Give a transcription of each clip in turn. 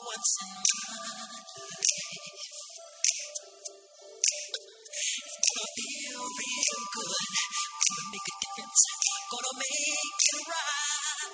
once in my life. It's gonna feel real good. Gonna make a difference. Gonna make it right.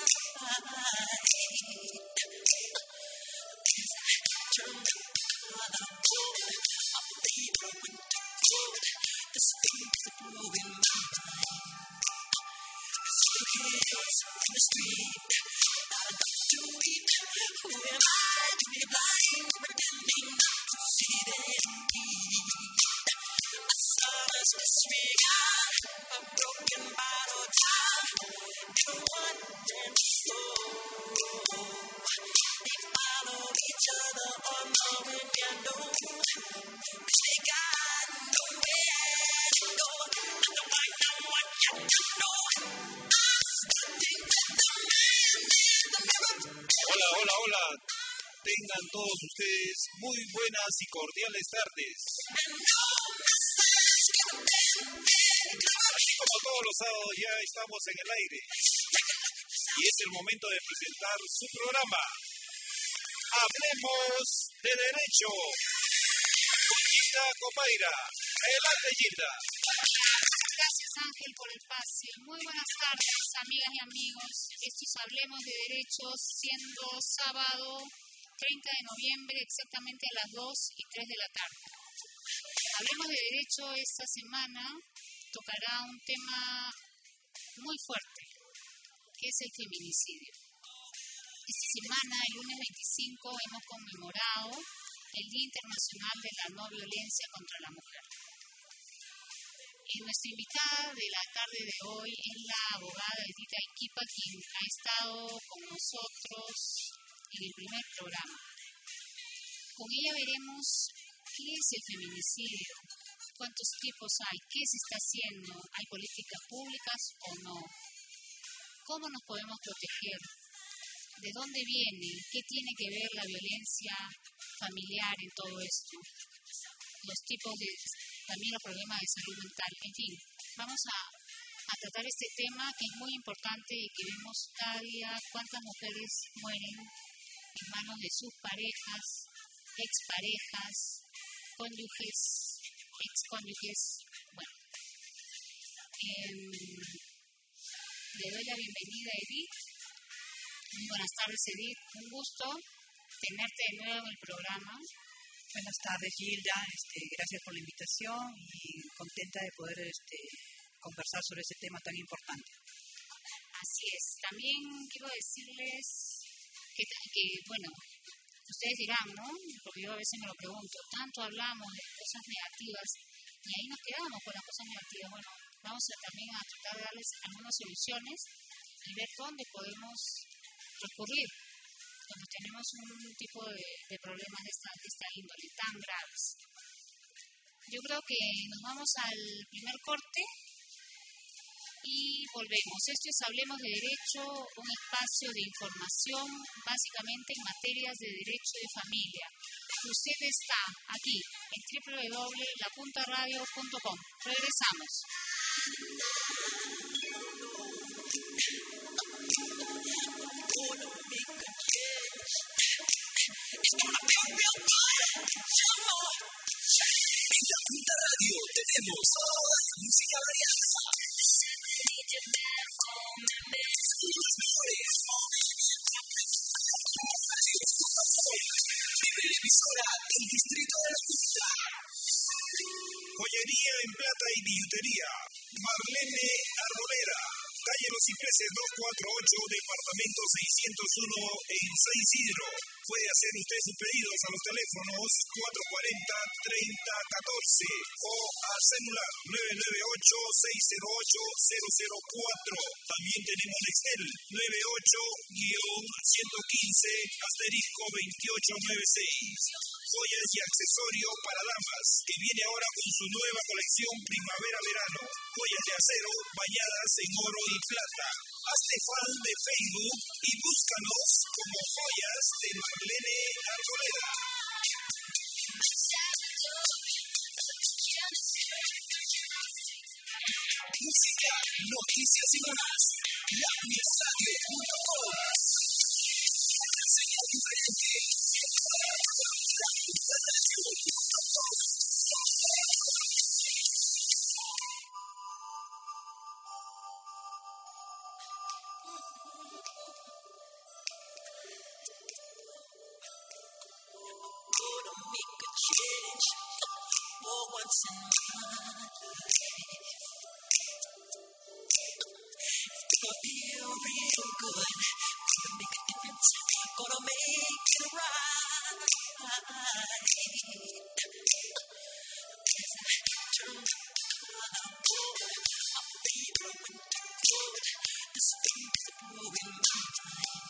As I turn the color gold, I'm fever winter cold. This feel's blowing my mind. The kids in the street, not enough to eat. Who am I to be blind, pretending not to see them need? A summer's disregard, a broken bottle top, and one and slow. They follow each other on the window, 'cause they got nowhere to go. I know what you know. Hola, hola, hola. Tengan todos ustedes muy buenas y cordiales tardes. Así como todos los sábados ya estamos en el aire. Y es el momento de presentar su programa. Hablemos de Derecho. Con Gilda Copaira. Adelante, Gilda. Gracias, Ángel, por el pase. Muy buenas tardes, amigas y amigos. Esto es Hablemos de Derechos, siendo sábado 30 de noviembre, exactamente a las 2 y 3 de la tarde. Hablemos de Derecho esta semana tocará un tema muy fuerte, que es el feminicidio. Esta semana, el lunes 25, hemos conmemorado el Día Internacional de la No Violencia contra la Mujer. Y nuestra invitada de la tarde de hoy es la abogada Edita Equipa, quien ha estado con nosotros en el primer programa. Con ella veremos qué es el feminicidio, cuántos tipos hay, qué se está haciendo, hay políticas públicas o no, cómo nos podemos proteger, de dónde viene, qué tiene que ver la violencia familiar en todo esto, los tipos de, también los problemas de salud mental, en fin, vamos a tratar este tema que es muy importante y que vemos cada día cuántas mujeres mueren en manos de sus parejas, exparejas, cónyuges, excónyuges. Bueno, le doy la bienvenida a Edith. Muy buenas tardes, Edith. Un gusto tenerte de nuevo en el programa. Buenas tardes, Gilda. Gracias por la invitación y contenta de poder conversar sobre ese tema tan importante. Así es. También quiero decirles que bueno, ustedes dirán, ¿no? Porque yo a veces me lo pregunto, tanto hablamos de cosas negativas y ahí nos quedamos con las cosas negativas. Bueno, vamos también a tratar de darles algunas soluciones y ver dónde podemos recurrir cuando tenemos un tipo de problemas de esta índole tan graves. Yo creo que nos vamos al primer corte y volvemos. Esto es Hablemos de Derecho, un espacio de información básicamente en materias de derecho de familia. Usted está aquí en www.lapuntaradio.com. Regresamos. En La Punta Radio tenemos música variada. Los mejores. Primera emisora del distrito de La Punta. Joyería en plata y billutería. Marlene Arboleda. Calle Los Cipreses 248, departamento 601 en San Isidro. Puede hacer usted sus pedidos a los teléfonos 440-3014 o al celular 998-608-004. También tenemos Excel 98-115-2896. Joyas y accesorios para damas, que viene ahora con su nueva colección primavera-verano. Joyas de acero bañadas en oro y plata. Hazte fan de Facebook y búscanos como Joyas de Marlene Arboleda. Música, noticias y más. LaPuntaRadio.com. Una señal diferente. Gonna make a change for once in my life. It's gonna feel real good. Gonna make a difference. Gonna make it right. As I turn the color forward, my favorite winter forward. This feeling's blowing my mind.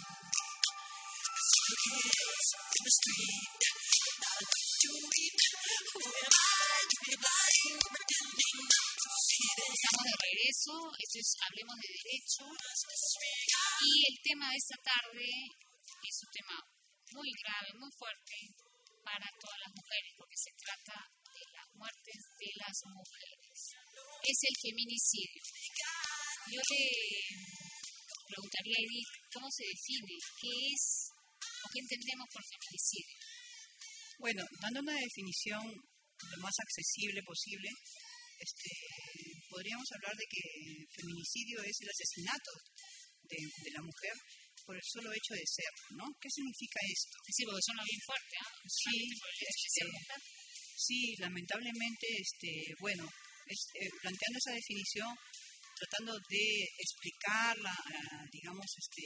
Kids in the street, not a bit to eat. Who am I to be blind, pretending not to see this? Estamos de regreso, esto es Hablemos de Derecho, y el tema de esta tarde es un tema muy grave, muy fuerte para todas las mujeres, porque se trata de las muertes de las mujeres. Es el feminicidio. Yo le preguntaría a Edith, ¿cómo se define? ¿Qué es o qué entendemos por feminicidio? Bueno, dando una definición lo más accesible posible, podríamos hablar de que el feminicidio es el asesinato de la mujer por el solo hecho de ser, ¿no? ¿Qué significa esto? Sí, porque suena bien fuerte, ¿ah? Sí, sí, lamentablemente, bueno, planteando esa definición, tratando de explicarla, digamos,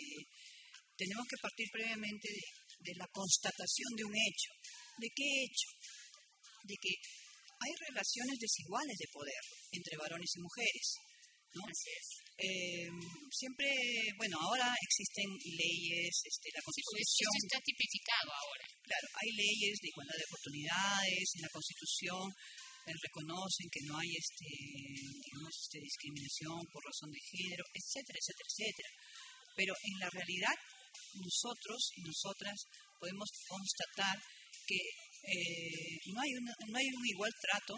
tenemos que partir previamente de la constatación de un hecho. ¿De qué hecho? De que hay relaciones desiguales de poder entre varones y mujeres, ¿no? Así es. Siempre, bueno, ahora existen leyes, la Constitución. Esto está tipificado ahora. Claro, hay leyes de igualdad de oportunidades, en la Constitución reconocen que no hay, digamos, discriminación por razón de género, etcétera, etcétera, etcétera. Pero en la realidad, nosotros y nosotras podemos constatar que no hay un igual trato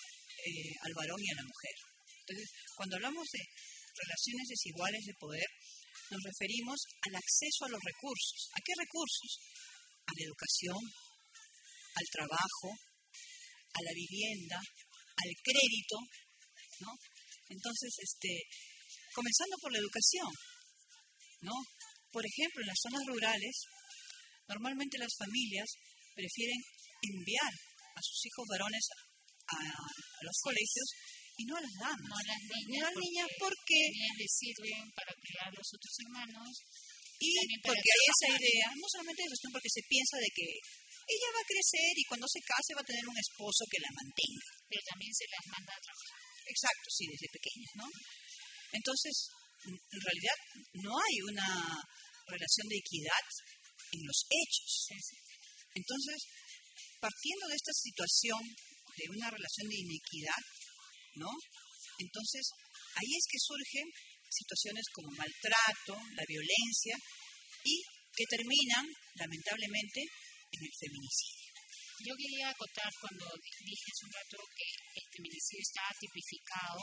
al varón y a la mujer. Entonces, cuando hablamos de relaciones desiguales de poder, nos referimos al acceso a los recursos. ¿A qué recursos? A la educación, al trabajo, a la vivienda, al crédito, ¿no? Entonces, comenzando por la educación, ¿no? Por ejemplo, en las zonas rurales, normalmente las familias prefieren enviar a sus hijos varones a los colegios y no a las damas. No a las niñas, no a las niñas porque las niñas les sirven para criar a los otros hermanos. Y porque hay esa idea, no solamente eso, sino porque se piensa de que ella va a crecer y cuando se case va a tener un esposo que la mantenga. Pero también se las manda a trabajar. Exacto, sí, desde pequeñas, ¿no? Entonces, en realidad no hay una relación de equidad en los hechos. Entonces, partiendo de esta situación de una relación de inequidad, ¿no? Entonces, ahí es que surgen situaciones como maltrato, la violencia y que terminan, lamentablemente, en el feminicidio. Yo quería acotar cuando dije hace un rato que el feminicidio estaba tipificado.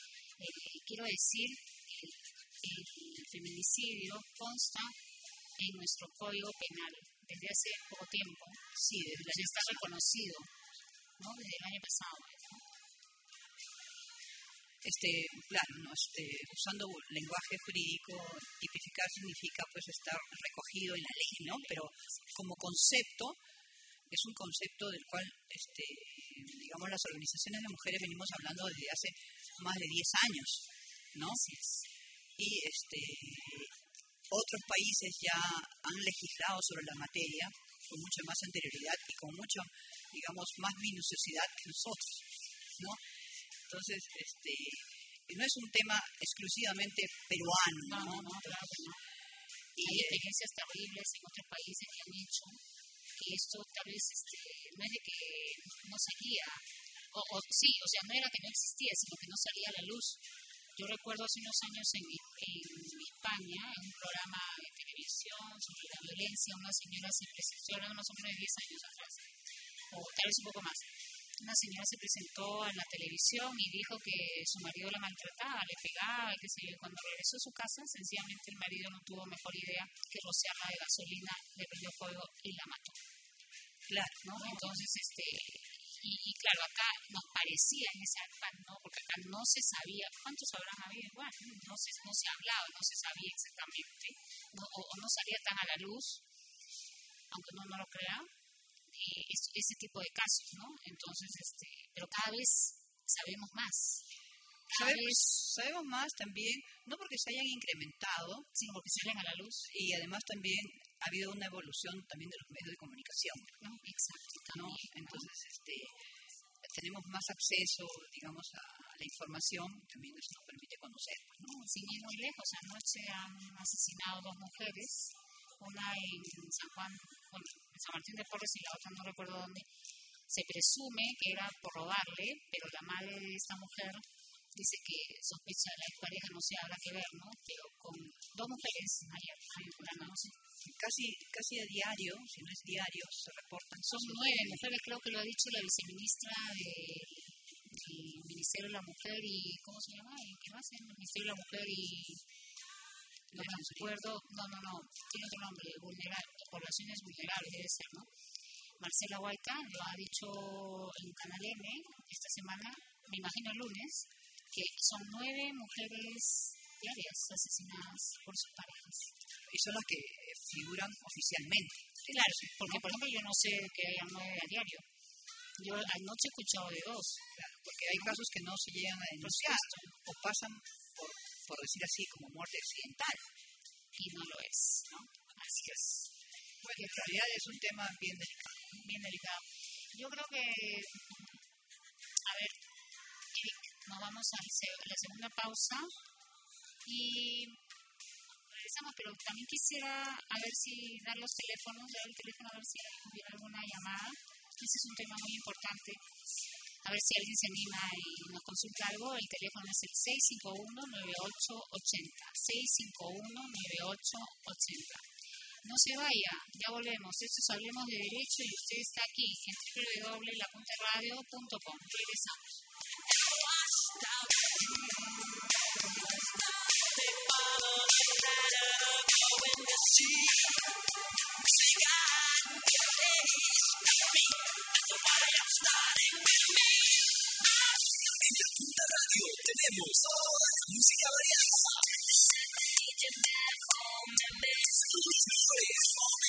Quiero decir que el feminicidio consta en nuestro Código Penal desde hace poco tiempo. Sí, desde el año está pasado. reconocido, ¿no? Desde el año pasado, ¿no? Claro, ¿no? Usando lenguaje jurídico, tipificar significa pues estar recogido en la ley, ¿no? Pero como concepto, es un concepto del cual, digamos, las organizaciones de mujeres venimos hablando desde hace más de 10 años, ¿no? Y otros países ya han legislado sobre la materia con mucha más anterioridad y con mucho, digamos, más minuciosidad que nosotros, ¿no? Entonces, no es un tema exclusivamente peruano, ¿no? Claro que no. Hay experiencias terribles en otros países que han hecho que esto tal vez no es de que no salía, sí, o sea, no era que no existía, sino que no salía a la luz. Yo recuerdo hace unos años en España, en un programa de televisión sobre la violencia, una señora se presentó, hablando más o menos de 10 años atrás, o tal vez un poco más. Una señora se presentó a la televisión y dijo que su marido la maltrataba, le pegaba y qué sé yo. Cuando regresó a su casa, sencillamente el marido no tuvo mejor idea que rociarla de gasolina, le prendió fuego y la mató. Claro. ¿no? Entonces, y claro, acá nos parecía en ese afán, ¿no? Porque acá no se sabía, ¿cuántos habrán habido? Igual, no se hablaba, no se sabía exactamente, ¿no? O no salía tan a la luz, aunque no lo crea, ese tipo de casos, ¿no? Entonces, pero cada vez sabemos más. Sabemos más también, no porque se hayan incrementado, sino porque salen a la luz. Y además también ha habido una evolución también de los medios de comunicación, ¿no? Exacto, ¿no? Entonces, tenemos más acceso, digamos, a la información, también eso nos permite conocer, ¿no? Sin ir muy lejos, anoche han asesinado 2 mujeres, una en San Juan, bueno, en San Martín de Porres y la otra no recuerdo dónde. Se presume que era por robarle, pero la madre de esta mujer dice que sospecha de la expareja, no sé, habrá que ver, ¿no? Pero con 2 mujeres ayer, en la noche. Casi a diario, si no es diario, se reportan. Son 9 mujeres, creo que lo ha dicho la viceministra del Ministerio de la Mujer y, ¿cómo se llama? ¿Qué más? El Ministerio de la Mujer y... No me acuerdo, no, tiene otro nombre, poblaciones vulnerables debe ser, ¿no? Marcela Huayca lo ha dicho en Canal M esta semana, me imagino el lunes, que son 9 mujeres diarias asesinadas por sus parejas. Y son las que figuran oficialmente. Claro, porque por ejemplo yo no sé que haya 9 a diario. Yo anoche he escuchado de 2. Claro, porque hay casos que no se llegan a denunciar o pasan por decir así, como muerte accidental. Y no lo es, ¿no? Así es. Bueno, en realidad es un tema bien delicado. Bien delicado. Yo creo que, a ver, Eric, nos vamos a la segunda pausa y regresamos, pero también quisiera a ver si dar los teléfonos, dar el teléfono a ver si hubiera alguna llamada. Ese es un tema muy importante. A ver si alguien se anima y nos consulta algo. El teléfono es el 651-9880. 651-9880. No se vaya, ya volvemos. Esto es Hablemos de Derecho y usted está aquí en www.lapunteradio.com. Regresamos. En La Punta Radio tenemos toda la música variada. Los mejores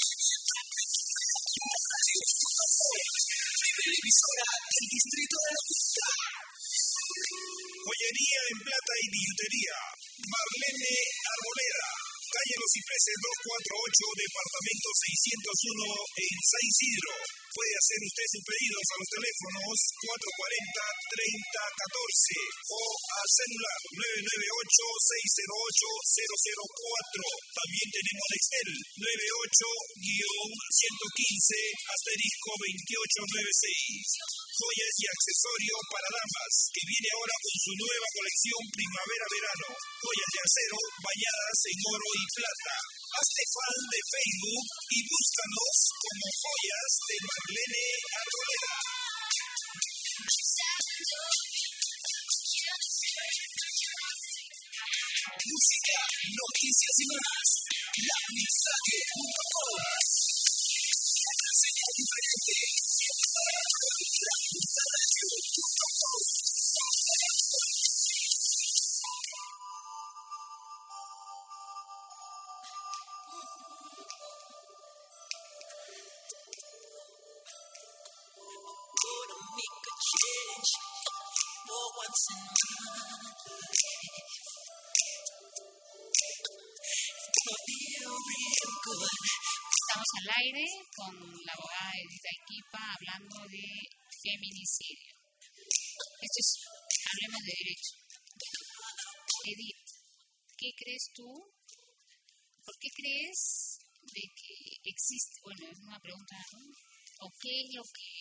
primera emisora del distrito de La Punta. Joyería en plata y billutería. Marlene Arboleda. Calle Los Cipreses 248, departamento 601 en San Isidro. Puede hacer usted sus pedidos a los teléfonos 440-3014 o al celular 998-608-004. También tenemos Excel 98-115-2896. Joyas y accesorios para damas, que viene ahora con su nueva colección primavera-verano. Joyas de acero bañadas en oro y plata. Hazte fan de Facebook y búscanos como Joyas de Marlene Arboleda. Música, noticias y más. Lapuntadio.com. Una señal diferente. Lapuntadio.com. Gonna make a change for once in my life. It's gonna feel real good. Estamos al aire con la abogada Edith Aiquipa hablando de feminicidio. Esto es Hablemos de Derecho. Edith, ¿qué crees tú? ¿Por qué crees de que existe? Bueno, es una pregunta, ¿no? ¿O qué es lo que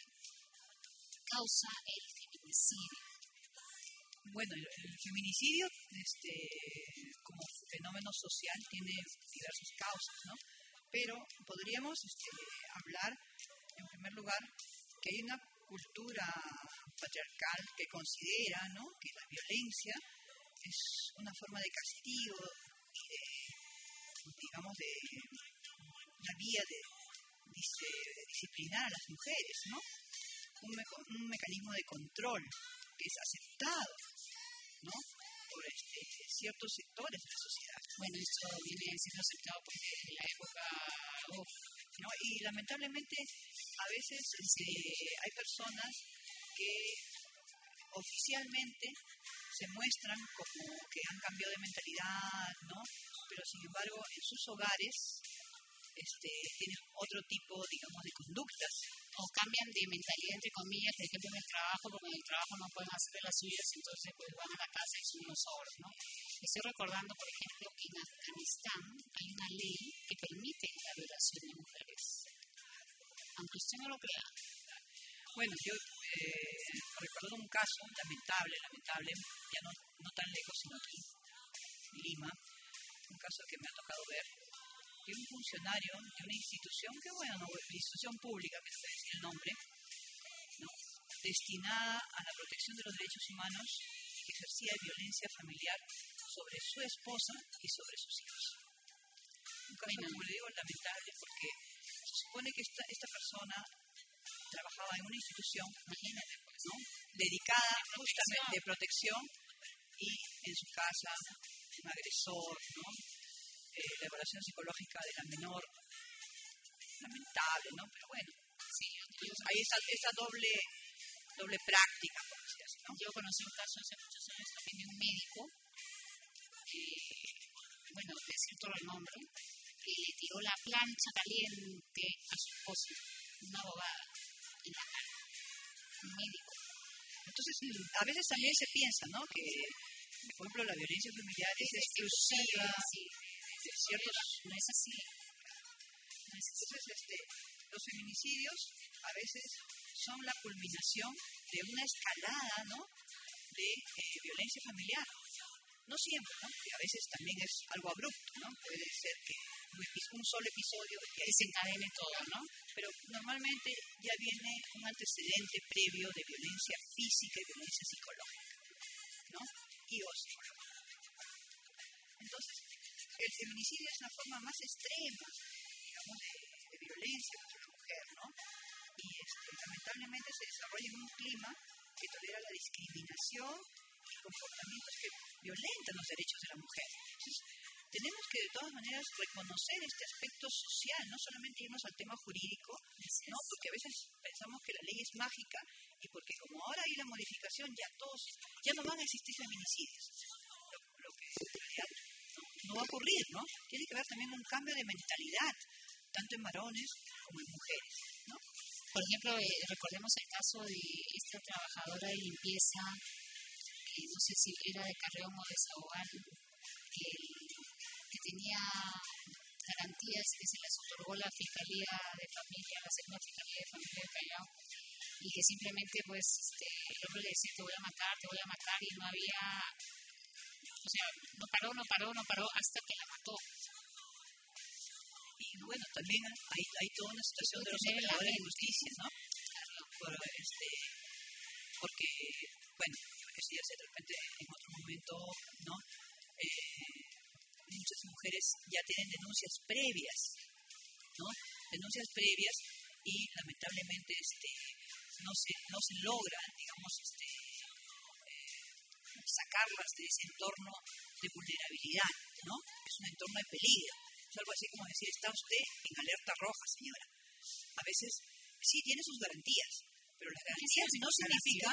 causa el feminicidio? Bueno, el feminicidio como fenómeno social tiene diversas causas, ¿no? Pero podríamos hablar, en primer lugar, que hay una cultura patriarcal que considera, ¿no?, que la violencia es una forma de castigo y de, digamos, de una vía de disciplinar a las mujeres, ¿no? Un mecanismo de control que es aceptado, ¿no? Por ciertos sectores de la sociedad. Bueno, esto viene siendo aceptado pues desde la época, ¿no? Y lamentablemente a veces hay personas que oficialmente se muestran como que han cambiado de mentalidad, ¿no? Pero sin embargo en sus hogares tienen otro tipo, digamos, de conductas. o cambian de mentalidad, entre comillas, por ejemplo, en el trabajo, porque en el trabajo no pueden hacer de las suyas, entonces pues van a la casa y son unos ogros, ¿no? Estoy recordando, por ejemplo, que en Afganistán hay una ley que permite la violación de mujeres, aunque usted no lo crea. Bueno, yo recuerdo un caso lamentable, ya no tan lejos, sino aquí, en Lima, un caso que me ha tocado ver, de un funcionario de una institución, que bueno, no, institución pública, que no sé decir el nombre, ¿no? Destinada a la protección de los derechos humanos y que ejercía violencia familiar sobre su esposa y sobre sus hijos. Un caso, como le digo, lamentable, porque se supone que esta persona trabajaba en una institución, imagínate, pues, ¿no? Dedicada justamente de protección, y en su casa un agresor, ¿no? La evaluación psicológica de la menor, lamentable, ¿no? Pero bueno, Sí, hay esa doble práctica, por decir así, ¿no? yo conocí un caso hace muchos años también de un médico, bueno, decir todo el nombre, que le tiró la plancha caliente a su esposa, una abogada, en la cara, un médico. Entonces, a veces también se piensa, ¿no? Que, por ejemplo, la violencia familiar es exclusiva de ciertos... No es así. Entonces, los feminicidios a veces son la culminación de una escalada, ¿no? De violencia familiar. No siempre, ¿no? Que a veces también es algo abrupto, ¿no? Puede ser que un solo episodio que desencadene todo, ¿no? Pero normalmente ya viene un antecedente previo de violencia física y violencia psicológica, ¿no? Y o psicológica. Entonces, el feminicidio es la forma más extrema, digamos, de violencia contra la mujer, ¿no? Y lamentablemente se desarrolla en un clima que tolera la discriminación y comportamientos que violentan los derechos de la mujer. Entonces, tenemos que de todas maneras reconocer este aspecto social, no solamente irnos al tema jurídico, ¿no? Porque a veces pensamos que la ley es mágica y porque como ahora hay la modificación ya no van a existir feminicidios, lo que en realidad no va a ocurrir, ¿no? Tiene que haber también un cambio de mentalidad, tanto en varones como en mujeres, ¿no? Por ejemplo, recordemos el caso de esta trabajadora de limpieza, que no sé si era de Carreón o de Sahual, que tenía garantías que se les otorgó la Fiscalía de Familia, la segunda Fiscalía de Familia de Callao, y que simplemente pues el hombre le decía te voy a matar, y no había, o sea, no paró hasta que la mató. Y bueno, también hay toda una situación de los operadores de justicia, ¿no? Porque, bueno, eso ya sé, de repente en otro momento, ¿no? Muchas mujeres ya tienen denuncias previas, ¿no? Denuncias previas y lamentablemente no se logra, digamos, sacarlas de ese entorno de vulnerabilidad, ¿no? Es un entorno de peligro. Es algo así como decir, está usted en alerta roja, señora. A veces sí tiene sus garantías, pero las garantías no significa...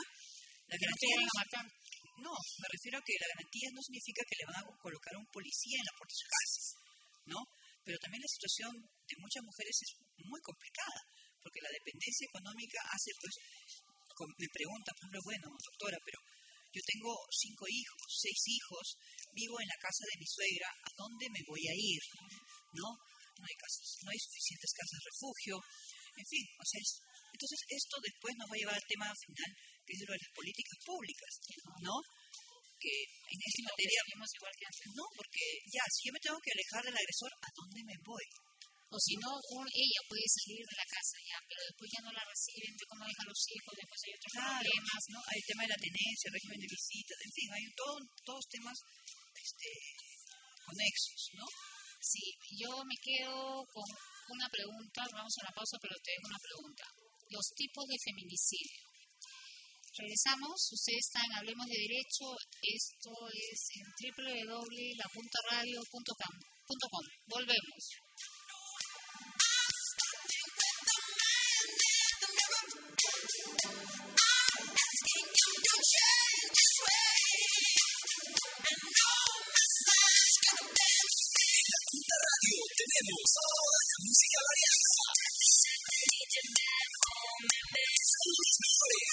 No, me refiero a que la garantía no significa que le van a colocar un policía en la puerta de su casa, ¿no? Pero también la situación de muchas mujeres es muy complicada, porque la dependencia económica hace, pues, me preguntan, por ejemplo, bueno, doctora, pero yo tengo 5 hijos, 6 hijos, vivo en la casa de mi suegra, ¿a dónde me voy a ir? ¿No? No hay suficientes casas de refugio, en fin, o sea, entonces esto después nos va a llevar al tema final, que es lo de las políticas públicas, ¿no? Que en esta materia igual que antes. No, porque ya, si yo me tengo que alejar del agresor, ¿a dónde me voy? O si no, ella puede salir de la casa ya, pero después ya no la reciben, de cómo dejan los hijos, después hay otros problemas, ¿no? Hay el tema de la tenencia, el régimen de visitas, en fin, hay todos temas conexos, ¿no? Sí, yo me quedo con una pregunta, vamos a la pausa, pero te dejo una pregunta. Los tipos de feminicidio. Regresamos, ustedes están en Hablemos de Derecho, esto es en www.lapuntaradio.com. Volvemos. Tenemos toda la música variada. Los mejores.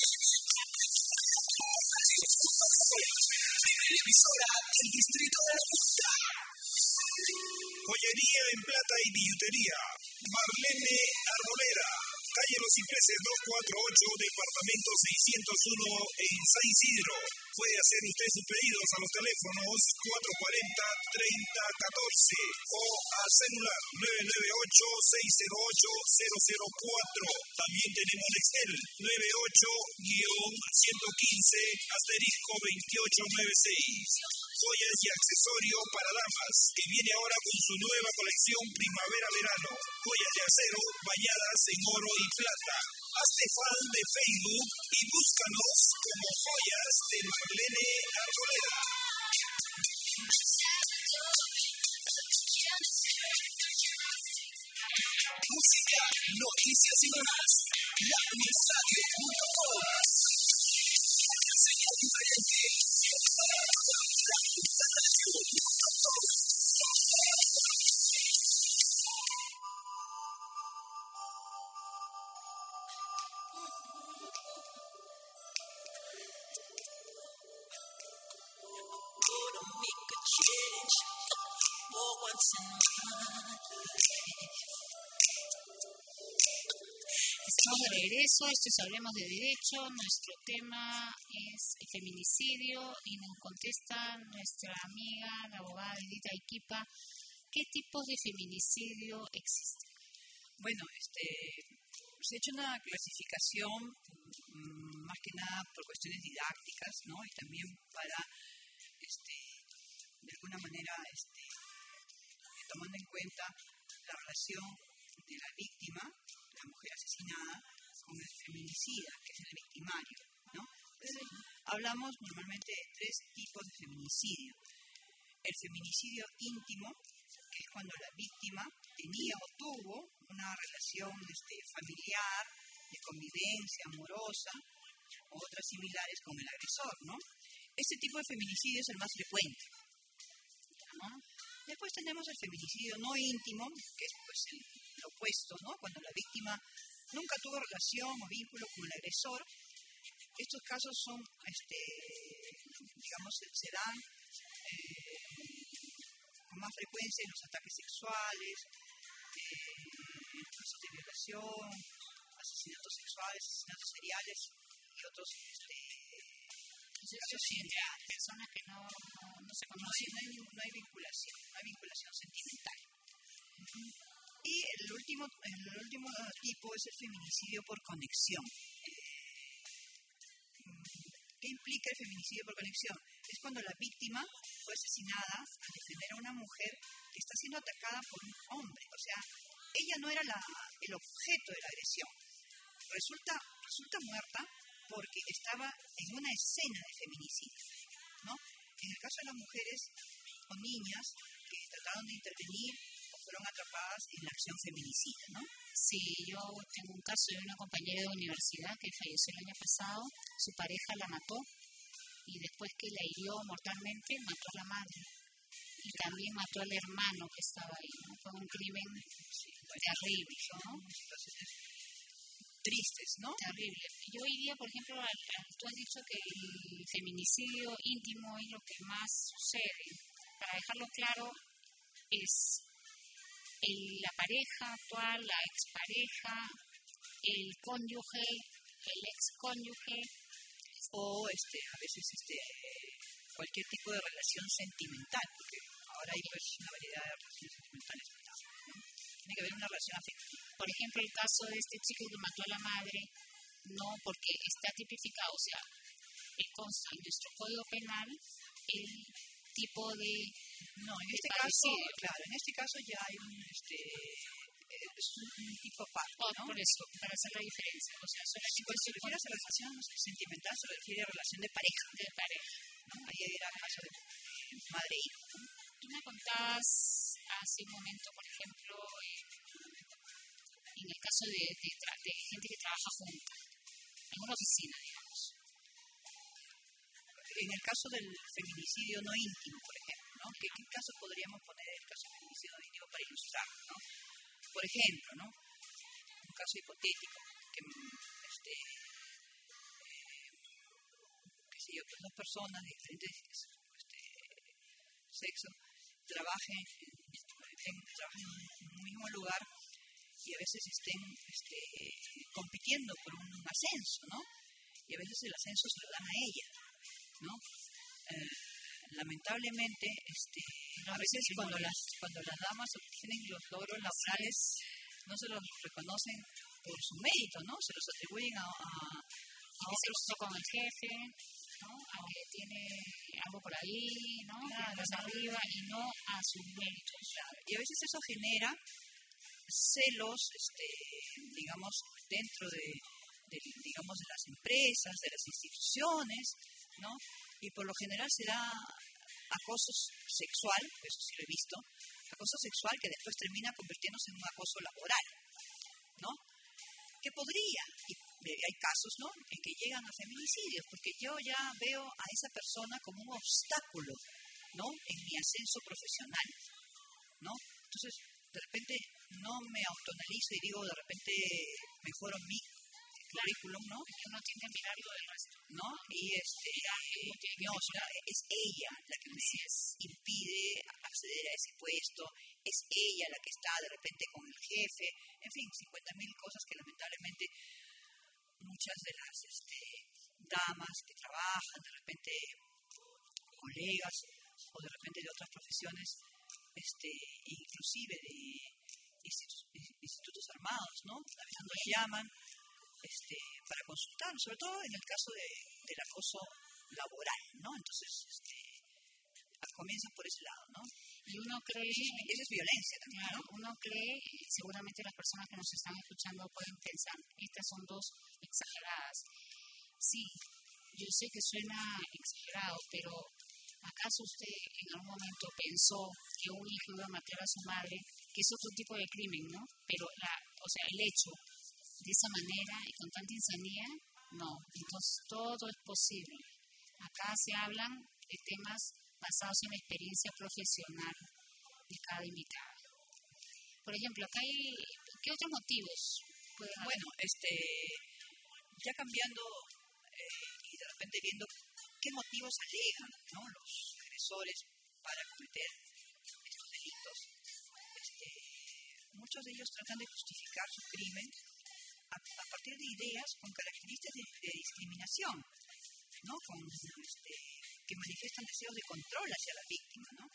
Primera emisora del Distrito de la Costa. Joyería en plata y billutería. Marlene Arboleda. Calle Los Cipreses 248, departamento 601 en San Isidro. Puede hacer usted sus pedidos a los teléfonos 440-3014 o al celular 998-608-004. También tenemos Excel 98-115-2896. Joyas y accesorios para damas, que viene ahora con su nueva colección primavera-verano. Joyas de acero bañadas en oro y plata. Hazte fan de Facebook y búscanos como Joyas de Marlene Arboleda. Música, noticias y más. LaPulsRadio.com. Señal diferente. Gonna make a change for once in my life. Estamos de regreso, esto es Hablemos de Derecho, nuestro tema es el feminicidio y nos contesta nuestra amiga, la abogada Edith Aiquipa, ¿qué tipos de feminicidio existen? Bueno, se ha hecho una clasificación más que nada por cuestiones didácticas, ¿no? Y también para, de alguna manera, tomando en cuenta la relación de la víctima, la mujer asesinada, con el feminicida, que es el victimario, ¿no? Entonces, hablamos normalmente de tres tipos de feminicidio. El feminicidio íntimo, que es cuando la víctima tenía o tuvo una relación familiar, de convivencia amorosa, o otras similares con el agresor, ¿no? Este tipo de feminicidio es el más frecuente, ¿no? Después tenemos el feminicidio no íntimo, que es pues el opuesto, ¿no? Cuando la víctima nunca tuvo relación o vínculo con el agresor. Estos casos son, se dan con más frecuencia en los ataques sexuales, en los casos de violación, asesinatos sexuales, asesinatos seriales y otros casos similares. Personas que no se conocen. No hay vinculación sentimental. Y el último tipo es el feminicidio por conexión. ¿Qué implica el feminicidio por conexión? Es cuando la víctima fue asesinada al defender a una mujer que está siendo atacada por un hombre. O sea, ella no era el objeto de la agresión. Resulta muerta porque estaba en una escena de feminicidio, ¿no? En el caso de las mujeres o niñas que trataron de intervenir o fueron atrapadas en la acción feminicida, ¿no? Sí, yo tengo un caso de una compañera de universidad que falleció el año pasado, su pareja la mató y después que la hirió mortalmente, mató a la madre y también mató al hermano que estaba ahí, ¿no? Fue un crimen terrible, ¿no? Tristes, ¿no? Terrible. Yo diría, por ejemplo, tú has dicho que el feminicidio íntimo es lo que más sucede. Para dejarlo claro, es la pareja actual, la expareja, el cónyuge, el excónyuge, o a veces cualquier tipo de relación sentimental, porque ahora hay pues una variedad de relaciones sentimentales, ¿no? Tiene que haber una relación afectiva. Por ejemplo, el caso de este chico que mató a la madre, no, porque está tipificado, o sea, consta en nuestro código penal el tipo de no, en este caso, claro, en este caso ya hay es un tipo aparte, ¿no? Por eso, para hacer la diferencia. O sea, Y cuando se refiere a relación sentimental, se refiere a relación de pareja, de pareja. ¿no? Ahí era el caso de madre e hijo, ¿no? Tú me contabas hace un momento, por ejemplo, en el caso de gente que trabaja junta, en una oficina, digamos. En el caso del feminicidio no íntimo, por ejemplo, ¿no? ¿Qué caso podríamos poner el caso del feminicidio no íntimo para ilustrarlo, ¿no? Por ejemplo, ¿no? Un caso hipotético que qué sé yo, pues dos personas de diferentes sexo trabajen en un mismo lugar y a veces estén compitiendo por un ascenso, ¿no? Y a veces el ascenso se lo dan a ella, ¿no? Lamentablemente, a veces cuando las damas obtienen los logros laborales, no se los reconocen por su mérito, ¿no? Se los atribuyen a otros. Se con el jefe, ¿no? Aunque tiene algo por ahí, ¿no? Claro, más arriba y no a sus méritos. Claro. Y a veces eso genera celos, digamos, dentro de las empresas, de las instituciones, ¿no? Y por lo general se da acoso sexual, eso sí lo he visto, acoso sexual que después termina convirtiéndose en un acoso laboral, ¿no? Que podría, y hay casos, ¿no?, en que llegan a feminicidios, porque yo ya veo a esa persona como un obstáculo, ¿no?, en mi ascenso profesional, ¿no? Entonces, de repente no me autoanalizo y digo, de repente mejoro mi currículum, ¿no? Que uno tiene que mirar lo del resto, ¿no? Y es ella la que me impide acceder a ese puesto, es ella la que está de repente con el jefe, en fin, 50.000 cosas que lamentablemente muchas de las damas que trabajan, de repente colegas o de repente de otras profesiones, inclusive de institutos armados, ¿no? A veces nos llaman para consultar, sobre todo en el caso del acoso laboral, ¿no? Entonces, comienza por ese lado, ¿no? Y uno cree... Eso es violencia también, claro, ¿no? uno cree, seguramente las personas que nos están escuchando pueden pensar, estas son dos exageradas. Sí, yo sé que suena exagerado, pero ¿acaso usted en algún momento pensó que un hijo iba a matar a su madre, que es otro tipo de crimen, ¿no? Pero, el hecho de esa manera y con tanta insanía, no. Entonces todo es posible. Acá se hablan de temas basados en la experiencia profesional de cada invitado. Por ejemplo, acá hay, ¿qué otros motivos pueden haber? Bueno, ya cambiando y de repente viendo qué motivos alegan, ¿no?, los agresores para cometer estos delitos, muchos de ellos tratan de justificar su crimen a partir de ideas con características de discriminación, ¿no?, que manifiestan deseos de control hacia la víctima, ¿no?,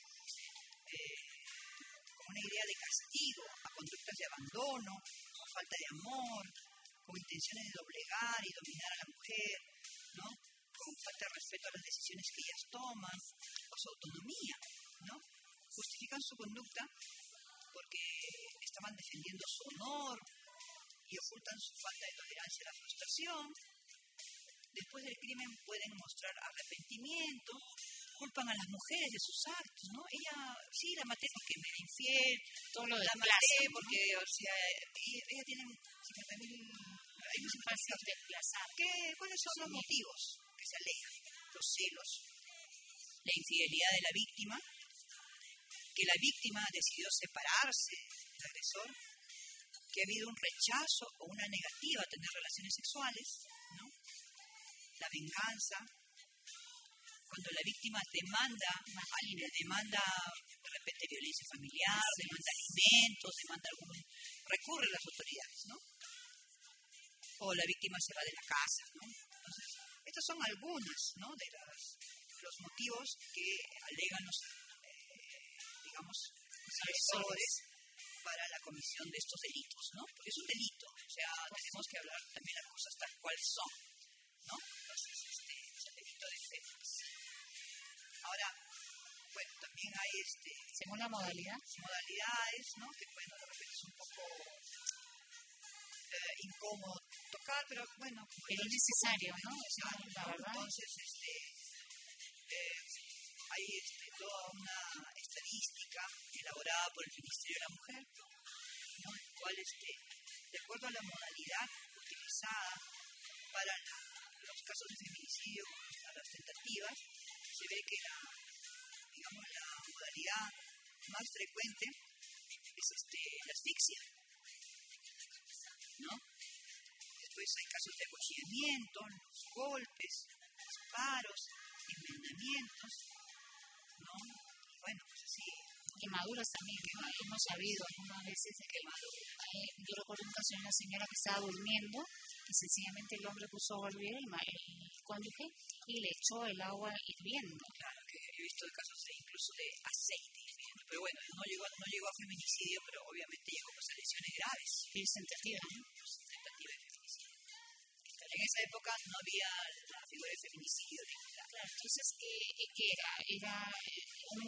con una idea de castigo a conductas de abandono, o falta de amor, con intenciones de doblegar y dominar a la mujer, ¿no?, con falta de respeto a las decisiones que ellas toman, o su autonomía, ¿no? Justifican su conducta porque estaban defendiendo su honor y ocultan su falta de tolerancia a la frustración. Después del crimen pueden mostrar arrepentimiento, culpan a las mujeres de sus actos, ¿no? Ella, sí, la maté porque me era infiel, todo lo la maté porque, ¿no?, ella tiene 50.000... ¿Cuáles son los motivos que se alegan? Los celos, la infidelidad de la víctima, que la víctima decidió separarse del agresor, que ha habido un rechazo o una negativa a tener relaciones sexuales, ¿no? La venganza, cuando la víctima demanda de repente violencia familiar, demanda alimentos, recurre a las autoridades, ¿no? O la víctima se va de la casa, ¿no? Entonces, estos son algunos, ¿no?, de los motivos que alegan los agresores para la comisión de estos delitos, ¿no? Porque es un delito, o sea, tenemos que hablar también las cosas tal cual son, ¿no? Entonces, es el delito de feminicidio. Ahora, bueno, también hay según la modalidad, modalidades, ¿no?, que bueno, de repente es un poco poco incómodo tocar, pero bueno. Pero es necesario, ¿no? La verdad. Entonces, hay toda una estadística elaborada por el Ministerio de la Mujer, ¿no? En el cual, de acuerdo a la modalidad utilizada para los casos de feminicidio, a las tentativas, se ve que la modalidad más frecuente es la asfixia, ¿no? Después hay casos de acuchillamiento, los golpes, disparos, envenenamientos, ¿no? Y bueno, pues así. Quemaduras también, hemos sabido algunas veces de quemaduras. Yo recuerdo un caso de una señora que estaba durmiendo y sencillamente el hombre puso a hervir el cónyuge y le echó el agua hirviendo. Claro, que he visto casos incluso de aceite hirviendo, pero bueno, no llegó a feminicidio, pero obviamente llegó pues, a lesiones graves. Y es tentativa, ¿no? Tentativa de feminicidio. En esa época no había la figura de feminicidio. Claro, entonces, ¿qué era? Era un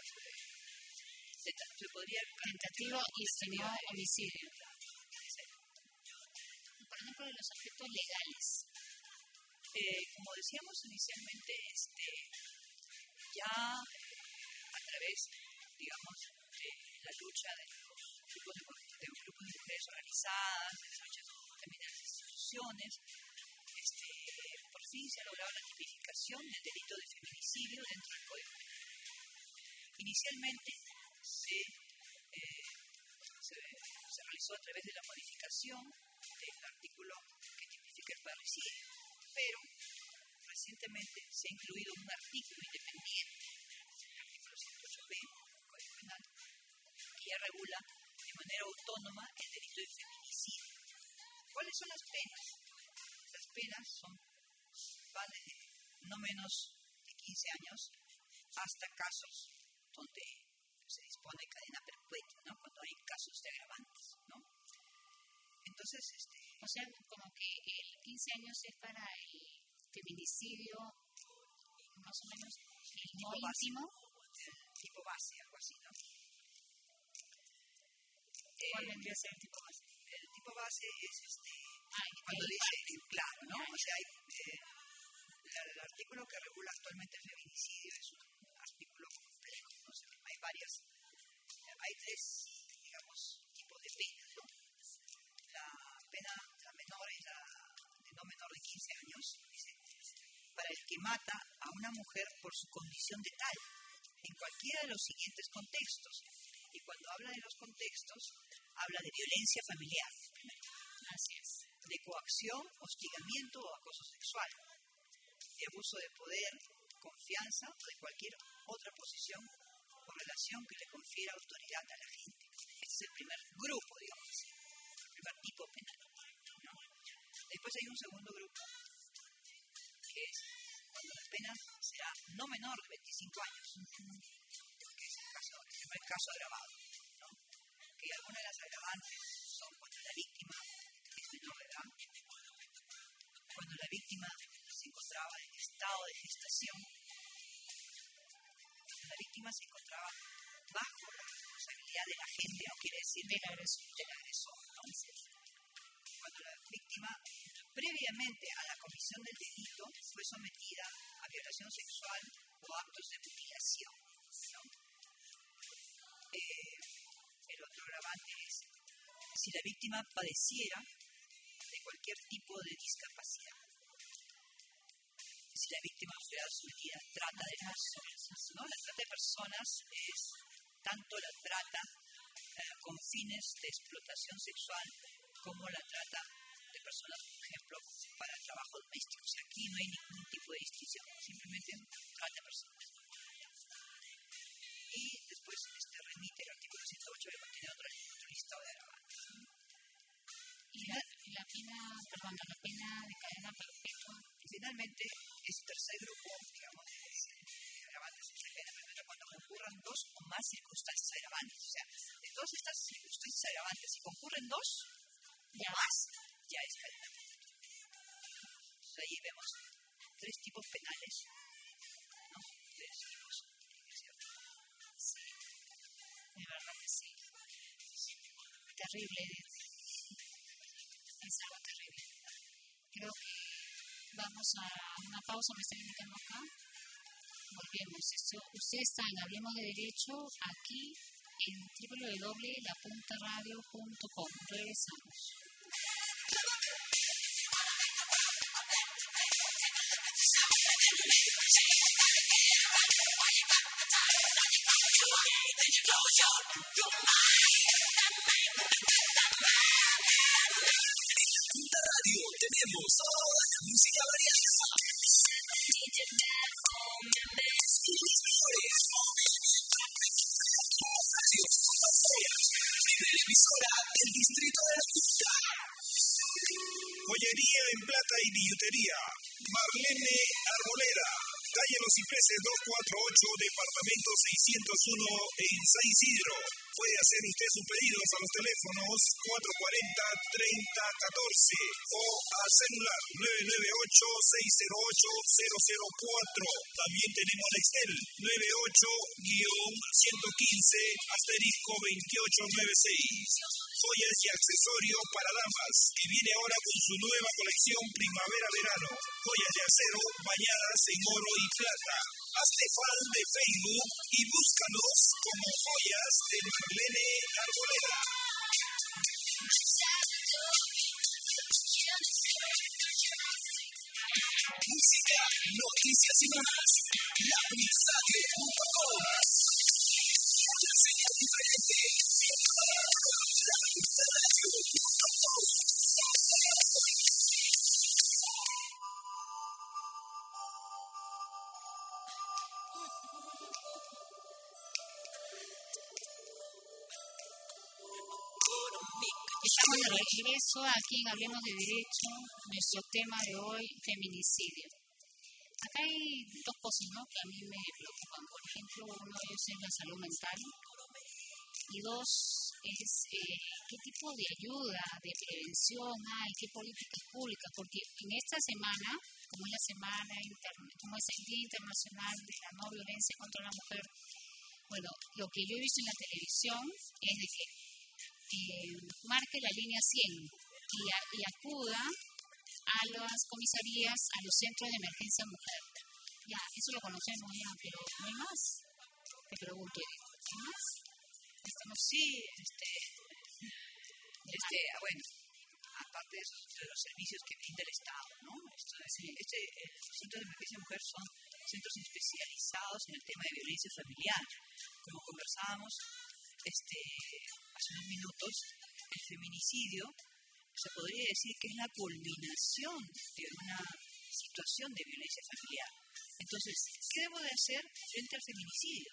se podría tentativa y si no homicidio. Por ejemplo, de los aspectos legales. Como decíamos inicialmente, ya a través, digamos, de la lucha de los grupos de mujeres organizadas, de la lucha también de las instituciones, por fin se ha logrado la tipificación del delito de feminicidio dentro del Código Penal. Inicialmente se realizó a través de la modificación del artículo que tipifica el parricidio, pero recientemente se ha incluido un artículo independiente, el artículo 108b del Código Penal, que ya regula de manera autónoma el delito de feminicidio. ¿Cuáles son las penas? Las penas van desde no menos de 15 años hasta casos donde se dispone de cadena perpetua, ¿no? Cuando hay casos de agravantes, ¿no? Entonces, o sea, como que el 15 años es para el feminicidio, más o menos, el no íntimo. El tipo base, algo así, ¿no? ¿Cuál vendría a ser el tipo base? El tipo base es cuando dice, claro, ¿no? O sea, el artículo que regula actualmente el feminicidio es un artículo complejo, ¿no? O sea, hay tres, digamos, tipos de penas, ¿no? La menor es la de no menor de 15 años, dice, para el que mata a una mujer por su condición de tal, en cualquiera de los siguientes contextos. Y cuando habla de los contextos, habla de violencia familiar, primero. Así es. De coacción, hostigamiento o acoso sexual, de abuso de poder, confianza o de cualquier otra posición o relación que le confiera autoridad a la gente. Este es el primer grupo, digamos así, el primer tipo penal, ¿no? Después hay un segundo grupo, que es cuando la pena será no menor de 25 años, que es el primer caso agravado, ¿no? Que algunas de las agravantes son cuando la víctima es menor de edad, cuando la víctima se encontraba en estado de gestación, cuando la víctima se encontraba bajo la responsabilidad del agente, no quiere decir del agresor. Entonces, cuando la víctima previamente a la comisión del delito fue sometida a violación sexual o actos de mutilación, ¿no? El otro agravante es si la víctima padeciera de cualquier tipo de discapacidad. Si la víctima fuera sometida a trata de personas, ¿no? La trata de personas es tanto la trata con fines de explotación sexual como la trata de personas, por ejemplo, para el trabajo doméstico. O sea, aquí no hay ningún tipo de distinción, simplemente trata de personas. Y después remite el artículo 108 que contiene otro listado de agravantes. Y la pena de cadena perpetua. Y finalmente, ese tercer grupo, digamos, de agravantes es la pena perpetua cuando concurran dos o más circunstancias agravantes. O sea, de todas estas circunstancias agravantes, si concurren dos o más, ya es cadena perpetua. Entonces ahí vemos tres tipos penales, ¿no? Tres tipos, ¿cierto? Sí, de verdad que sí. terrible. Es algo terrible. Creo que vamos a una pausa, me están indicando acá. Volvemos. Usted está en Hablemos de Derecho aquí en www.lapuntaradio.com. Regresamos. Radio tenemos toda la música variada. Los mejores primera emisora del distrito de La Punta. Joyería en plata y billutería. Marlene Arboleda. Calle Los Cipreses 248, departamento 601 en San Isidro. Puede hacer usted sus pedidos a los teléfonos 440-3014 o al celular 998-608-004. También tenemos Nextel 98-115-2896. Joyas y accesorios para damas, que viene ahora con su nueva colección primavera-verano. Joyas de acero bañadas en oro y plata. Hazte fan de Facebook y búscanos como Joyas de Marlene Arboleda. Música, noticias y más. LaPuntaRadio.com. Una señal diferente. LaPuntaRadio.com. Estamos de regreso aquí en Hablemos de Derecho, nuestro tema de hoy, feminicidio. Acá hay dos cosas, ¿no?, que a mí me preocupan. Por ejemplo, uno de ellos es la salud mental y dos es qué tipo de ayuda, de prevención hay, qué políticas públicas, porque en esta semana, como es la semana como es el Día Internacional de la No Violencia contra la Mujer, bueno, lo que yo he visto en la televisión es de que marque la línea 100 y acuda a las comisarías, a los centros de emergencia mujer. Ya, eso lo conocemos ya, pero no hay más. Te pregunto, ¿hay más? Bueno, aparte de los servicios que brinda el Estado, ¿no? Los centros de emergencia mujer son centros especializados en el tema de violencia familiar. Como conversábamos hace unos minutos, el feminicidio se podría decir que es la culminación de una situación de violencia familiar. Entonces, ¿qué debo de hacer frente al feminicidio?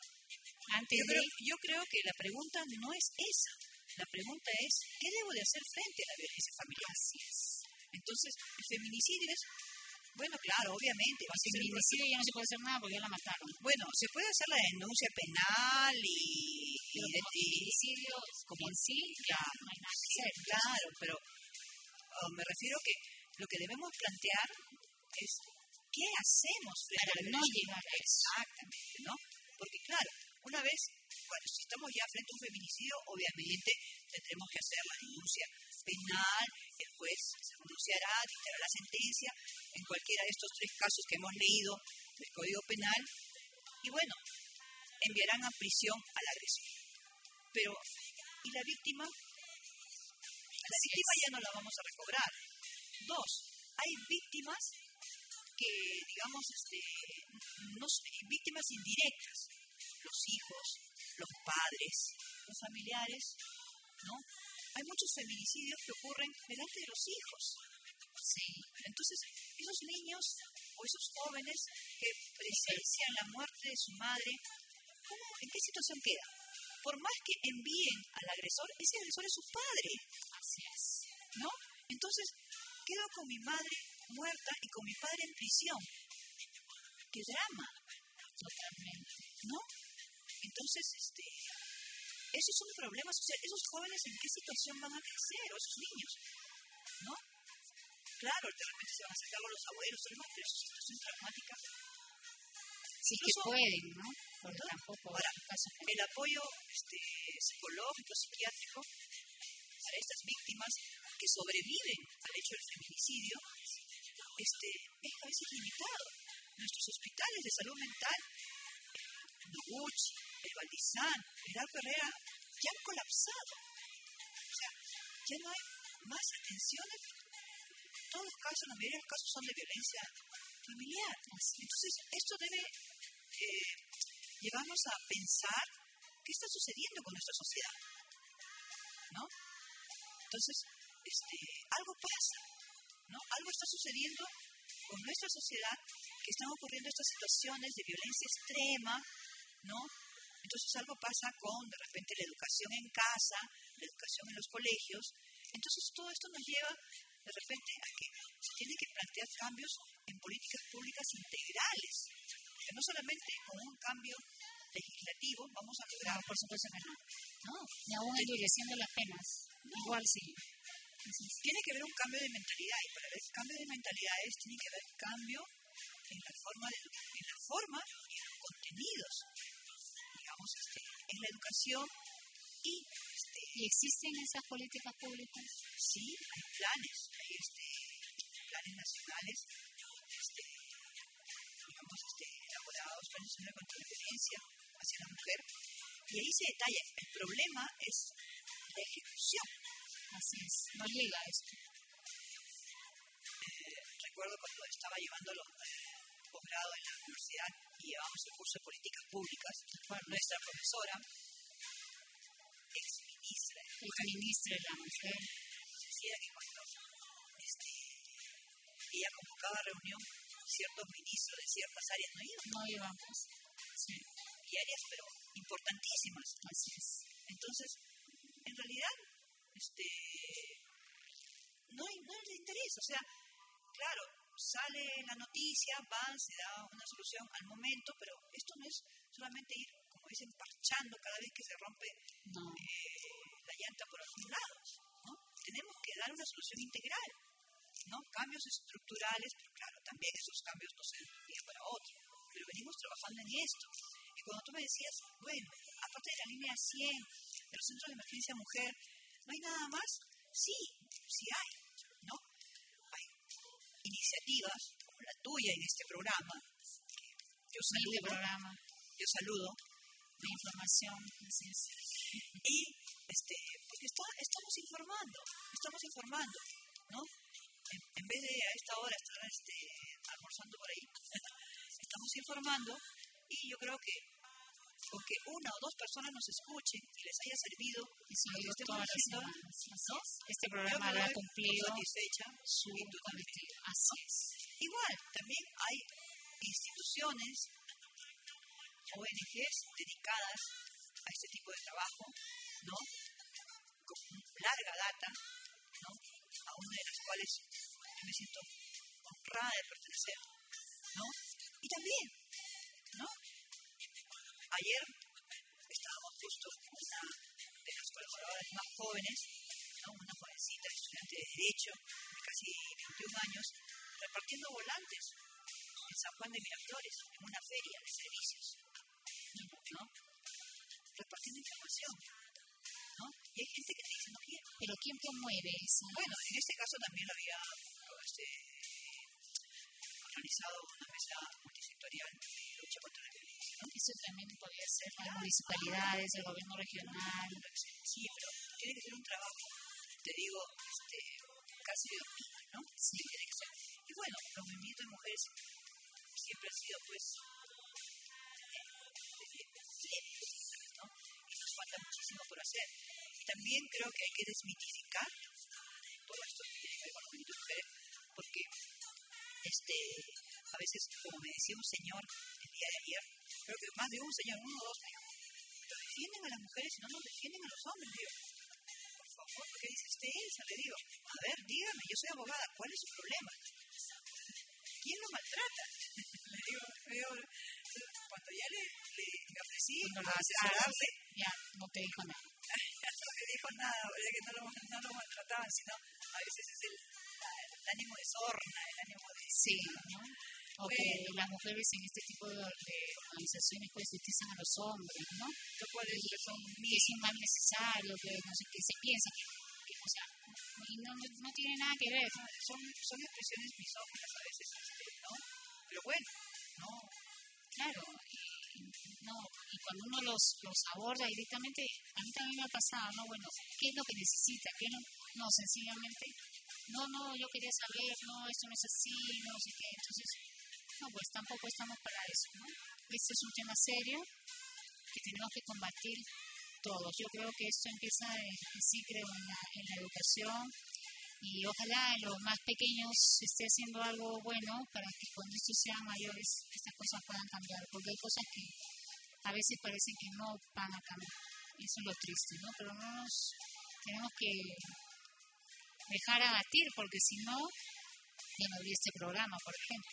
Yo creo que la pregunta no es esa. La pregunta es, ¿qué debo de hacer frente a la violencia familiar? Así es. Entonces, el feminicidio es, bueno, claro, obviamente. El feminicidio ya no se puede hacer nada porque ya la mataron. Bueno, se puede hacer la denuncia penal pero como feminicidio como en sí, claro, no hay nada que hacer. Claro, pero me refiero que lo que debemos plantear es qué hacemos frente a la no llegar a eso. Exactamente, ¿no? Porque claro, una vez, bueno, si estamos ya frente a un feminicidio, obviamente tendremos que hacer la denuncia penal, el juez se pronunciará, dictará la sentencia en cualquiera de estos tres casos que hemos leído del Código Penal, y bueno, enviarán a prisión al agresor. Pero, ¿y la víctima? La víctima ya no la vamos a recobrar. Dos, hay víctimas que, digamos, no son víctimas indirectas. Los hijos, los padres, los familiares, ¿no? Hay muchos feminicidios que ocurren delante de los hijos. Sí. Entonces, esos niños o esos jóvenes que presencian la muerte de su madre, ¿en qué situación quedan? Por más que envíen al agresor, ese agresor es su padre. Así es. ¿No? Entonces, quedo con mi madre muerta y con mi padre en prisión. ¡Qué drama! Totalmente. ¿No? Entonces, esos son problemas. O sea, esos jóvenes, ¿en qué situación van a crecer? O esos niños, ¿no? Claro, de repente se van a acercar a los abuelos, pero esa situación traumática. Sí, que pueden, ¿no? Pero tampoco. Ahora, el apoyo psicológico, psiquiátrico, para estas víctimas que sobreviven al hecho del feminicidio es a veces limitado. Nuestros hospitales de salud mental, el Noguchi, el Valdizán, el Arco Herrera, ya han colapsado. O sea, ya no hay más atenciones. Todos los casos, la mayoría de los casos son de violencia familiar. Entonces, esto debe llevarnos a pensar qué está sucediendo con nuestra sociedad, ¿no? Entonces, algo pasa, ¿no? Algo está sucediendo con nuestra sociedad, que están ocurriendo estas situaciones de violencia extrema, ¿no? Entonces algo pasa con, de repente, la educación en casa, la educación en los colegios. Entonces todo esto nos lleva, de repente, a que se tienen que plantear cambios en políticas públicas integrales, porque no solamente con un cambio legislativo vamos a lograr... No, por supuesto que no. No, ni aún endureciendo las penas. No. Igual sí. Tiene que haber un cambio de mentalidad, y para el cambio de mentalidades tiene que haber cambio en la forma y en los contenidos, digamos, en la educación y... ¿Y existen esas políticas públicas? Sí, hay planes nacionales, digamos, elaborados, planes nacionales contra la violencia hacia la mujer, y ahí se detalla. El problema es la ejecución. Así es, no llega a esto. Recuerdo cuando estaba llevando posgrado en la universidad y llevábamos el curso de políticas públicas, nuestra profesora, exministra de la mujer, decía que cuando ella convocaba reunión, ciertos ministros de ciertas áreas no iban. Sí. Y áreas, pero importantísimas. Así es. Entonces, en realidad, no les interesa. O sea, claro, sale la noticia, se da una solución al momento, pero esto no es solamente ir, como dicen, parchando cada vez que se rompe la llanta por algún lado, ¿no? Tenemos que dar una solución integral, ¿no? Cambios estructurales, pero claro, también esos cambios no se dan de un día para otro, pero venimos trabajando en esto. Y cuando tú me decías, bueno, aparte de la línea 100, de los centros de emergencia mujer, ¿no hay nada más? Sí hay, ¿no? Hay iniciativas como la tuya en este programa, que yo saludo de información, y porque estamos informando, ¿no? En vez de a esta hora estar almorzando por ahí, estamos informando, y yo creo que con que una o dos personas nos escuchen y les haya servido lo que estemos haciendo, ¿no? Este programa habrá cumplido satisfecha su cometido. Así es. Igual, también hay instituciones, ONGs dedicadas a este tipo de trabajo, ¿no? Con larga data, ¿no? A una de las cuales yo me siento honrada de pertenecer, ¿no? Y también, ¿no? Ayer estábamos justo con una de las colaboradoras más jóvenes, ¿no? Una jovencita, estudiante de Derecho, de casi 21 años, repartiendo volantes en San Juan de Miraflores, en una feria de servicios, ¿no? Repartiendo información, ¿no? Y hay gente que te dice, no quiero. ¿Pero quién promueve eso? Bueno, en este caso también lo había organizado una mesa multisectorial de lucha contra la violencia, ¿no? Eso también podría ser las municipalidades, el gobierno regional. Sí, pero tiene que ser un trabajo, te digo, casi de hormiga, ¿no? Sí. Tiene que ser. Y bueno, los movimientos de mujeres siempre han sido, pues, ¿no? Y nos falta muchísimo por hacer. Y también creo que hay que desmitificar todo esto que tiene que ver con los movimientos de mujeres, porque a veces, como me decía un señor el día de ayer, creo que más de un señor, uno o dos, me dijo, pero defienden a las mujeres y no nos defienden a los hombres. Digo, por favor, ¿qué dice usted, Elsa? Le digo, a ver, dígame, yo soy abogada, ¿cuál es su problema? ¿Quién lo maltrata? Le digo, cuando ya le ofrecí a asesorarle, ya no te dijo nada. No me dijo nada, que no lo maltrataban, sino a veces es el ánimo de sorna, el ánimo de... Sí, ¿no? O que las mujeres en este tipo de organizaciones pues utilizan a los hombres, ¿no? Lo cual es un mal necesario, que no sé qué, se piensa que, o sea, y no tiene nada que ver. Son expresiones misóginas a veces, ¿no? Pero bueno, no. Claro, y cuando uno los aborda directamente, a mí también me ha pasado, ¿no? Bueno, ¿qué es lo que necesita? ¿Qué no, sencillamente, no, yo quería saber, no, esto no es así, no sé qué, entonces, no, pues tampoco estamos para eso, ¿no? Este es un tema serio que tenemos que combatir todos. Yo creo que esto empieza creo, en la educación, y ojalá en los más pequeños se esté haciendo algo bueno para que cuando estos sean mayores estas cosas puedan cambiar, porque hay cosas que a veces parecen que no van a cambiar. Eso es lo triste, ¿no? Pero no nos tenemos que dejar abatir, porque si no, ya no habría este programa, por ejemplo.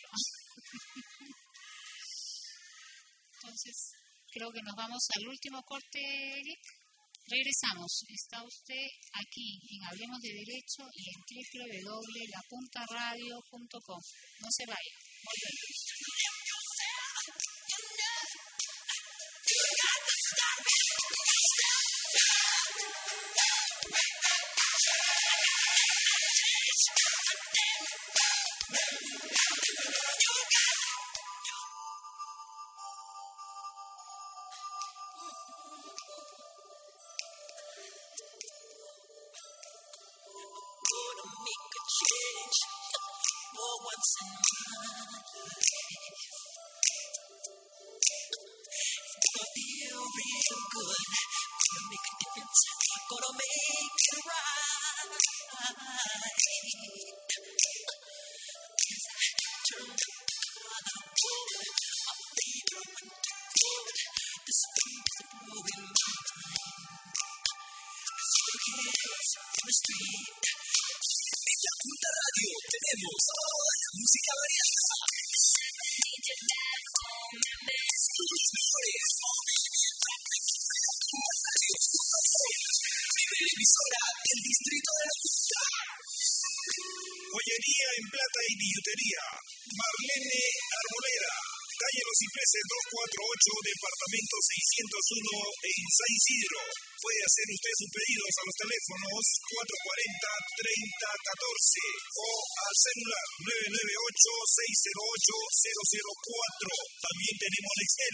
Entonces, creo que nos vamos al último corte, Eric. Regresamos. Está usted aquí en Hablemos de Derecho y en www.lapuntaradio.com. No se vaya. Volvemos. Gonna make a change for once in my life. Gonna feel real good. Gonna make a difference. Gonna make it right. As I turn the corner forward, my favorite winter forward. This feels a blowing my mind. Kids on the street. En la Punta Radio tenemos toda la música variada. Los mejores primera emisora del distrito de la Punta. Joyería en plata y billutería. Marlene Arboleda. Calle Los Cipreses 248, departamento 601 en San Isidro. Puede hacer usted sus pedidos a los teléfonos 440-3014 o al celular 998-608-004. También tenemos Excel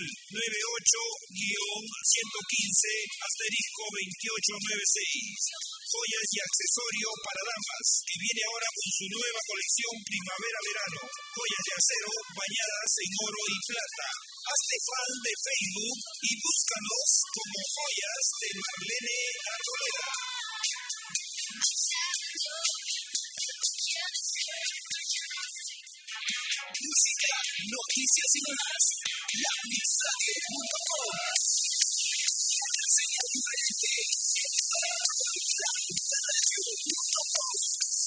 98-115-2896. Joyas y accesorios para damas, que viene ahora con su nueva colección primavera-verano. Joyas de acero bañadas en oro y plata. Hazte fan de Facebook y búscanos como Joyas de Marlene Arboleda. Música, noticias y más. LaPuntaRadio.com. Una señal diferente. LaPuntaRadio.com.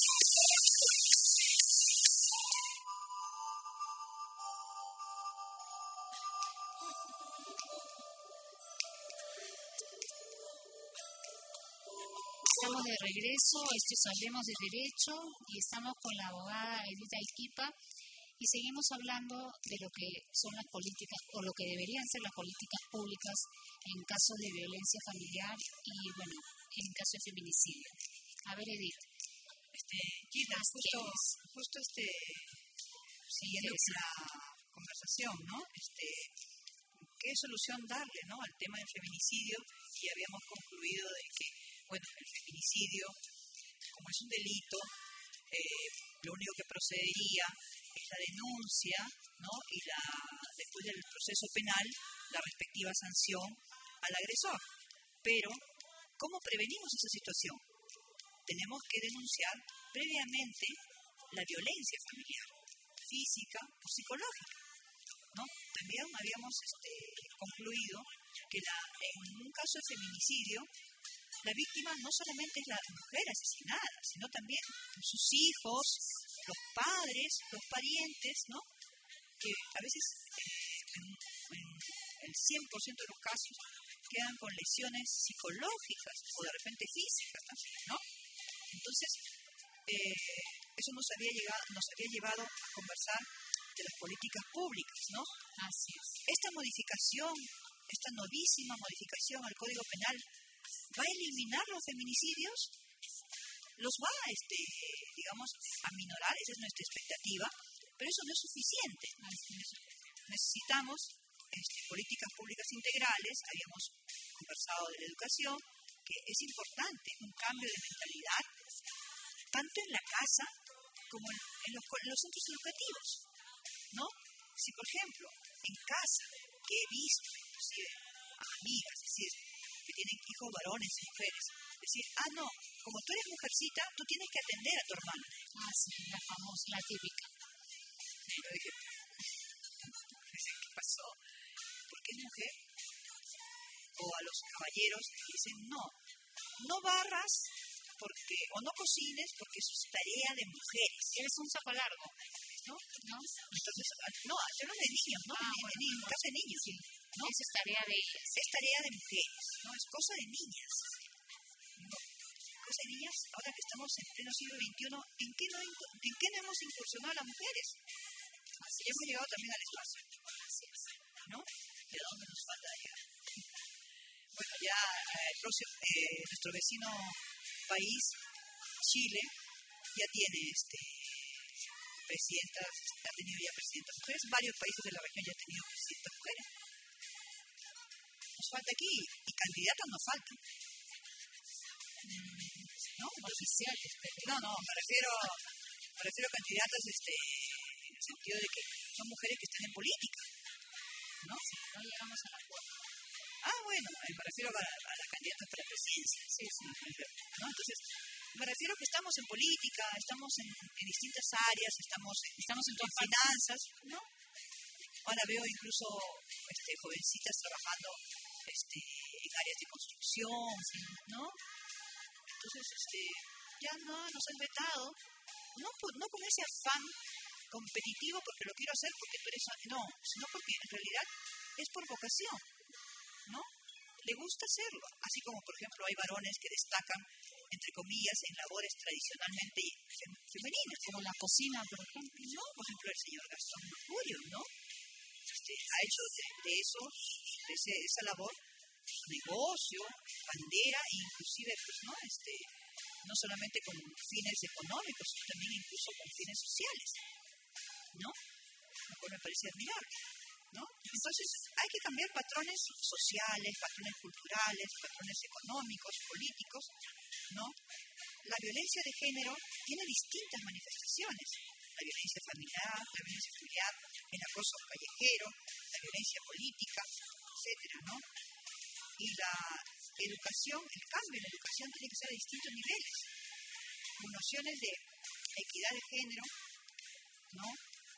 Estamos de regreso, esto es Hablemos de Derecho y estamos con la abogada Edith Arequipa y seguimos hablando de lo que son las políticas o lo que deberían ser las políticas públicas en caso de violencia familiar y, bueno, en caso de feminicidio. A ver, Edith. Gina, justo siguiendo la conversación, ¿no? ¿Qué solución darle, ¿no?, al tema del feminicidio? Y habíamos concluido de que, bueno, el feminicidio, como es un delito, lo único que procedería es la denuncia, ¿no?, y después del proceso penal, la respectiva sanción al agresor. Pero, ¿cómo prevenimos esa situación? Tenemos que denunciar previamente la violencia familiar, física o psicológica, ¿no? También habíamos concluido que en un caso de feminicidio, la víctima no solamente es la mujer asesinada, sino también sus hijos, los padres, los parientes, ¿no?, que a veces en el 100% de los casos quedan con lesiones psicológicas o de repente físicas también, ¿no? Entonces, eso nos había llevado a conversar de las políticas públicas, ¿no? Así es. Esta modificación, esta novísima modificación al Código Penal, ¿va a eliminar los feminicidios? los va, digamos, a minorar, esa es nuestra expectativa, pero eso no es suficiente. Necesitamos políticas públicas integrales, habíamos conversado de la educación, que es importante, un cambio de mentalidad, tanto en la casa como en los centros educativos, ¿no? Si, por ejemplo, en casa, que he visto, inclusive, a amigas, es decir, que tienen hijos varones y mujeres, decir, no, como tú eres mujercita, tú tienes que atender a tu hermana. Sí, la famosa, la típica. Yo dije, ¿qué pasó? ¿Porque es mujer? O a los caballeros dicen, no barras o no cocines porque eso es tarea de mujeres. Eres un saco largo, ¿no? Entonces, yo no de niños, ¿no? En casa de niños, sí. ¿No? Eso es tarea de ellas. Es tarea de mujeres, ¿no? Es cosa de niñas. ¿No? Cosa de niñas, ahora que estamos en pleno siglo XXI, ¿en qué no hemos incursionado a las mujeres? Así hemos llegado también al espacio. Así es. ¿No? ¿De dónde nos falta llegar? Bueno, ya nuestro vecino país, Chile, ya tiene presidentas, ha tenido ya presidentas mujeres, varios países de la región ya han tenido presidentas mujeres. Nos falta aquí, y candidatas nos faltan. ¿No? Oficiales, pero... No, me refiero a candidatas en el sentido de que son mujeres que están en política, ¿no? Sí, no llegamos a la cuota. Bueno, me refiero a las candidatas para la presidencia. Sí, ¿no? Entonces, me refiero a que estamos en política, estamos en distintas áreas, estamos en finanzas, ¿no? Ahora veo incluso jovencitas trabajando en áreas de construcción, ¿no? Entonces, ya nos han vetado, no con ese afán competitivo porque lo quiero hacer porque tú eres... No, sino porque en realidad es por vocación, ¿no? Le gusta hacerlo, así como, por ejemplo, hay varones que destacan, entre comillas, en labores tradicionalmente femeninas. Como la cocina, por ejemplo. No, por ejemplo, el señor Gastón Mercurio, ¿no? Ha hecho de eso, de esa labor, su negocio, bandera, e inclusive, pues, ¿no? No solamente con fines económicos, sino también incluso con fines sociales, ¿no? Lo cual me parece admirable, ¿no? Entonces, hay que cambiar patrones sociales, patrones culturales, patrones económicos, políticos, ¿no? La violencia de género tiene distintas manifestaciones. La violencia familiar, el acoso callejero, la violencia política, etcétera, ¿no? Y la educación, el cambio en la educación tiene que ser a distintos niveles, con nociones de equidad de género, ¿no?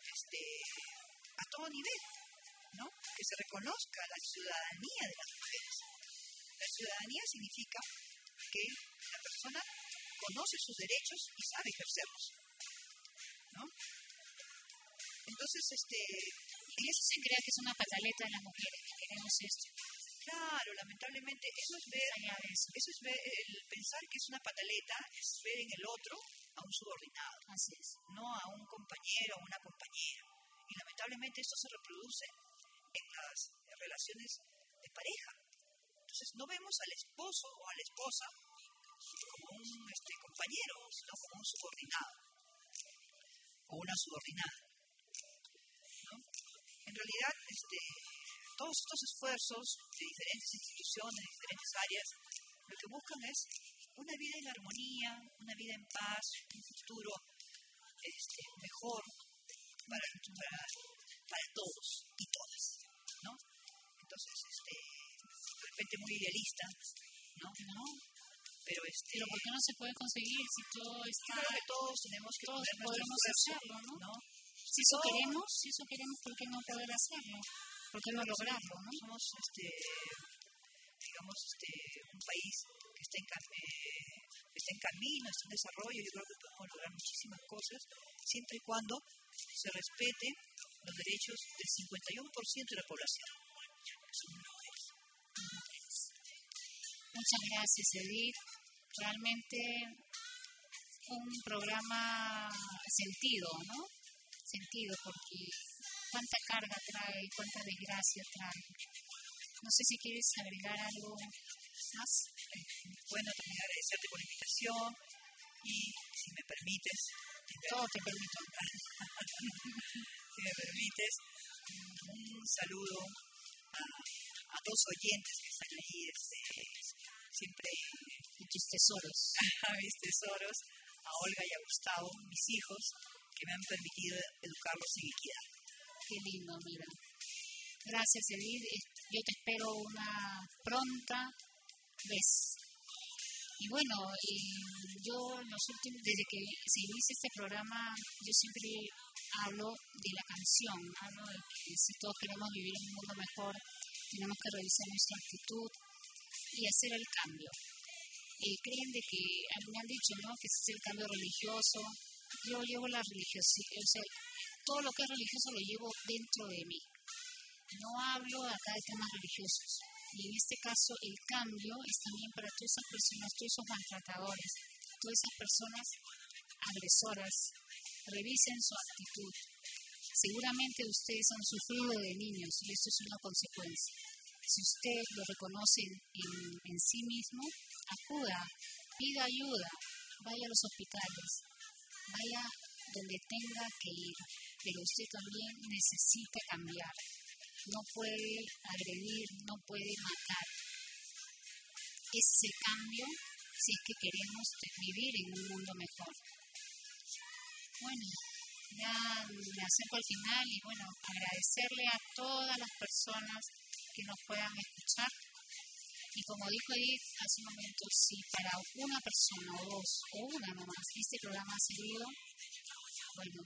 A todo nivel, ¿no? Que se reconozca la ciudadanía de las mujeres. La ciudadanía significa que la persona conoce sus derechos y sabe ejercerlos, ¿no? Entonces, y eso se crea que es una pataleta de las mujeres que queremos esto. Claro, lamentablemente eso es ver el pensar que es una pataleta, es ver en el otro a un subordinado. Así es. No a un compañero o una compañera. Y lamentablemente esto se reproduce en las relaciones de pareja. Entonces no vemos al esposo o a la esposa como un compañero, sino como un subordinado o una subordinada, ¿no? En realidad, todos estos esfuerzos de diferentes instituciones, de diferentes áreas, lo que buscan es una vida en armonía, una vida en paz, un futuro mejor para todos y todas, ¿no? Entonces, de repente muy idealista, ¿no? Pero ¿por qué no se puede conseguir si todo está... Creo que todos tenemos que poner nuestro esfuerzo, hacerlo, ¿no? ¿no? Si eso queremos, ¿por qué no poder hacerlo? ¿Por qué no lograrlo, no? Somos, digamos, un país que está en camino, está en desarrollo. Yo creo que podemos lograr muchísimas cosas siempre y cuando se respete los derechos del 51% de la población, que son mujeres. Muchas gracias, Edith. Realmente un programa sentido, ¿no? Sentido, porque cuánta carga trae, cuánta desgracia trae. No sé si quieres agregar algo más. Bueno, también agradecerte por la invitación. Y si me permites, Todo te permito. si me permites, un saludo a dos oyentes que están ahí, siempre Y tus tesoros. a mis tesoros, a Olga y a Gustavo, mis hijos, que me han permitido educarlos en equidad. Qué lindo, mira. Gracias, Edith. Yo te espero una pronta vez. Y bueno, yo desde que se inicia este programa, yo siempre hablo de la canción, hablo de que si todos queremos vivir en un mundo mejor, tenemos que revisar nuestra actitud y hacer el cambio. Creen de que, me han dicho, ¿no?, que ese es el cambio religioso. Yo llevo la religiosidad, o sea, todo lo que es religioso lo llevo dentro de mí. No hablo acá de temas religiosos. Y en este caso el cambio es también para todas esas personas, todos esos maltratadores, todas esas personas agresoras. Revisen su actitud. Seguramente ustedes han sufrido de niños y esto es una consecuencia. Si usted lo reconoce en sí mismo, acuda, pida ayuda, vaya a los hospitales, vaya donde tenga que ir, pero usted también necesita cambiar. No puede agredir, no puede matar. Ese es el cambio si es que queremos vivir en un mundo mejor. Bueno, ya me acerco al final y bueno, agradecerle a todas las personas que nos puedan escuchar. Y como dijo Edith hace un momento, si para una persona o dos o una nomás este programa ha servido, bueno,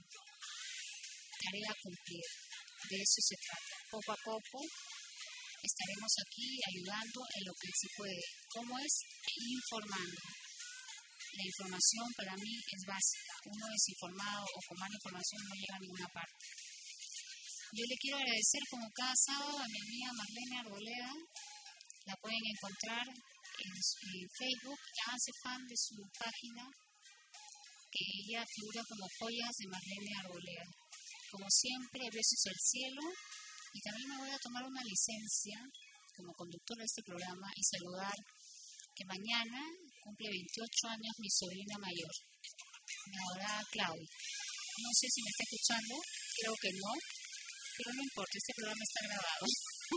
tarea cumplida. De eso se trata. Poco a poco estaremos aquí ayudando en lo que se puede. ¿Cómo es? Informando. La información para mí es básica. Uno desinformado o con mala información no llega a ninguna parte. Yo le quiero agradecer como cada sábado a mi amiga Marlene Arboleda. La pueden encontrar en Facebook. Háganse fan de su página, que ella figura como Joyas de Marlene Arboleda. Como siempre, besos al cielo. Y también me voy a tomar una licencia como conductora de este programa y saludar que mañana cumple 28 años mi sobrina mayor, mi adorada Claudia. No sé si me está escuchando, creo que no, pero no importa, este programa está grabado.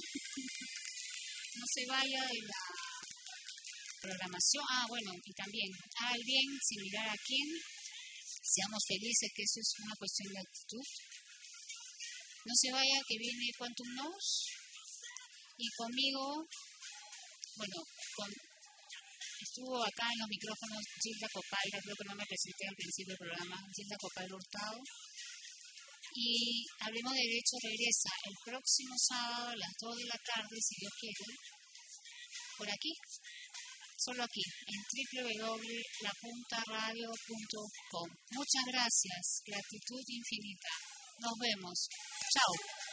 No se vaya de la programación. Bueno, y también, el bien sin mirar a quién. Seamos felices, que eso es una cuestión de actitud. No se vaya, que viene Quantum Nos. Y conmigo, bueno, estuvo acá en los micrófonos Gilda Copayra, creo que no me presenté al principio del programa, Gilda Copayra Hurtado. Y Hablemos de Derecho regresa el próximo sábado a las 2 de la tarde, si Dios quiere, por aquí, solo aquí, en www.lapuntaradio.com. Muchas gracias, gratitud infinita. Nos vemos. Chao.